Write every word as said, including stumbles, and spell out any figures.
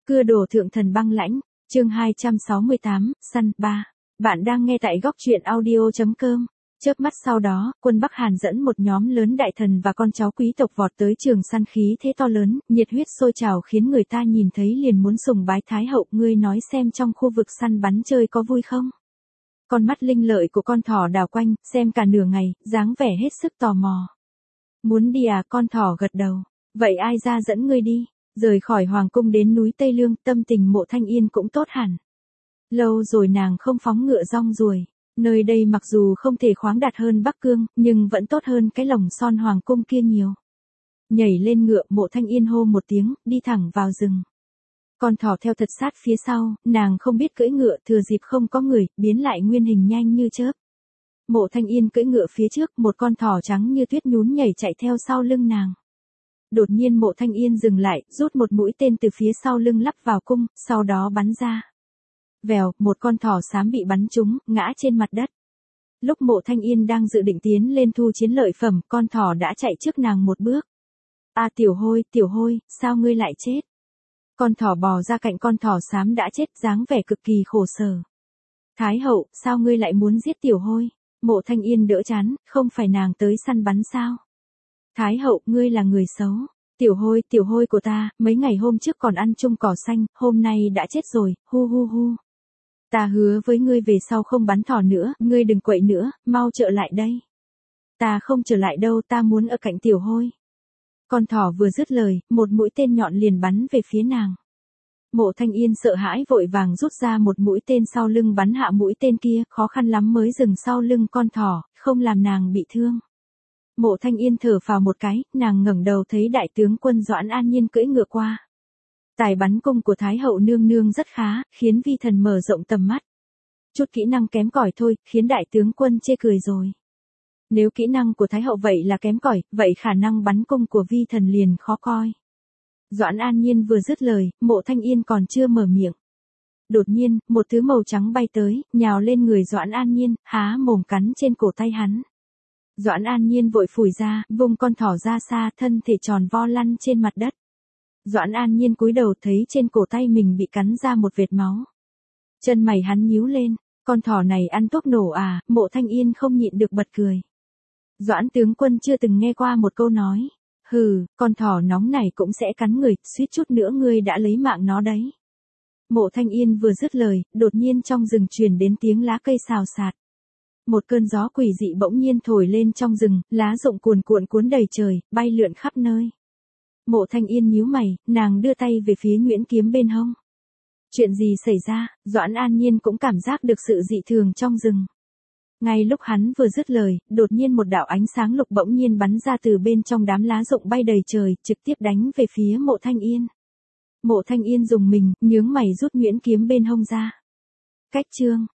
Cưa đổ thượng thần băng lãnh, chương hai trăm sáu mươi tám, săn, ba. Bạn đang nghe tại góc truyện audio chấm com. Chớp mắt sau đó, quân Bắc Hàn dẫn một nhóm lớn đại thần và con cháu quý tộc vọt tới trường săn khí thế to lớn, nhiệt huyết sôi trào khiến người ta nhìn thấy liền muốn sùng bái Thái hậu. Ngươi nói xem trong khu vực săn bắn chơi có vui không? Con mắt linh lợi của con thỏ đảo quanh, xem cả nửa ngày, dáng vẻ hết sức tò mò. Muốn đi à? Con thỏ gật đầu. Vậy ai ra dẫn ngươi đi? Rời khỏi hoàng cung đến núi Tây Lương, tâm tình Mộ Thanh Yên cũng tốt hẳn. Lâu rồi nàng không phóng ngựa rong ruồi. Nơi đây mặc dù không thể khoáng đạt hơn Bắc Cương, nhưng vẫn tốt hơn cái lồng son hoàng cung kia nhiều. Nhảy lên ngựa, Mộ Thanh Yên hô một tiếng, đi thẳng vào rừng. Con thỏ theo thật sát phía sau, nàng không biết cưỡi ngựa, thừa dịp không có người, biến lại nguyên hình nhanh như chớp. Mộ Thanh Yên cưỡi ngựa phía trước, một con thỏ trắng như tuyết nhún nhảy chạy theo sau lưng nàng. Đột nhiên Mộ Thanh Yên dừng lại, rút một mũi tên từ phía sau lưng lắp vào cung, sau đó bắn ra. Vèo, một con thỏ xám bị bắn trúng, ngã trên mặt đất. Lúc Mộ Thanh Yên đang dự định tiến lên thu chiến lợi phẩm, con thỏ đã chạy trước nàng một bước. A tiểu hôi, tiểu hôi, sao ngươi lại chết? Con thỏ bò ra cạnh con thỏ xám đã chết, dáng vẻ cực kỳ khổ sở. Thái hậu, sao ngươi lại muốn giết tiểu hôi? Mộ Thanh Yên đỡ chán, không phải nàng tới săn bắn sao? Thái hậu, ngươi là người xấu. Tiểu hôi, tiểu hôi của ta, mấy ngày hôm trước còn ăn chung cỏ xanh, hôm nay đã chết rồi, hu hu hu. Ta hứa với ngươi về sau không bắn thỏ nữa, ngươi đừng quậy nữa, mau trở lại đây. Ta không trở lại đâu, ta muốn ở cạnh tiểu hôi. Con thỏ vừa dứt lời, một mũi tên nhọn liền bắn về phía nàng. Mộ Thanh Yên sợ hãi vội vàng rút ra một mũi tên sau lưng bắn hạ mũi tên kia, khó khăn lắm mới dừng sau lưng con thỏ, không làm nàng bị thương. Mộ Thanh Yên thở phào một cái, nàng ngẩng đầu thấy đại tướng quân Doãn An Nhiên cưỡi ngựa qua. Tài bắn cung của Thái hậu nương nương rất khá, khiến vi thần mở rộng tầm mắt. Chút kỹ năng kém cỏi thôi, khiến đại tướng quân chê cười rồi. Nếu kỹ năng của Thái hậu vậy là kém cỏi, vậy khả năng bắn cung của vi thần liền khó coi. Doãn An Nhiên vừa dứt lời, Mộ Thanh Yên còn chưa mở miệng. Đột nhiên, một thứ màu trắng bay tới, nhào lên người Doãn An Nhiên, há mồm cắn trên cổ tay hắn. Doãn An Nhiên vội phủi ra, vung con thỏ ra xa, thân thể tròn vo lăn trên mặt đất. Doãn An Nhiên cúi đầu thấy trên cổ tay mình bị cắn ra một vệt máu. Chân mày hắn nhíu lên, con thỏ này ăn thuốc nổ à? Mộ Thanh Yên không nhịn được bật cười. Doãn tướng quân chưa từng nghe qua một câu nói. Hừ, con thỏ nóng này cũng sẽ cắn người, suýt chút nữa ngươi đã lấy mạng nó đấy. Mộ Thanh Yên vừa dứt lời, đột nhiên trong rừng truyền đến tiếng lá cây xào xạc. Một cơn gió quỷ dị bỗng nhiên thổi lên trong rừng, lá rụng cuồn cuộn cuốn đầy trời, bay lượn khắp nơi. Mộ Thanh Yên nhíu mày, nàng đưa tay về phía nhuyễn kiếm bên hông. Chuyện gì xảy ra? Doãn An Nhiên cũng cảm giác được sự dị thường trong rừng. Ngay lúc hắn vừa dứt lời, đột nhiên một đạo ánh sáng lục bỗng nhiên bắn ra từ bên trong đám lá rụng bay đầy trời, trực tiếp đánh về phía Mộ Thanh Yên. Mộ Thanh Yên dùng mình, nhướng mày rút nhuyễn kiếm bên hông ra. Cách chương,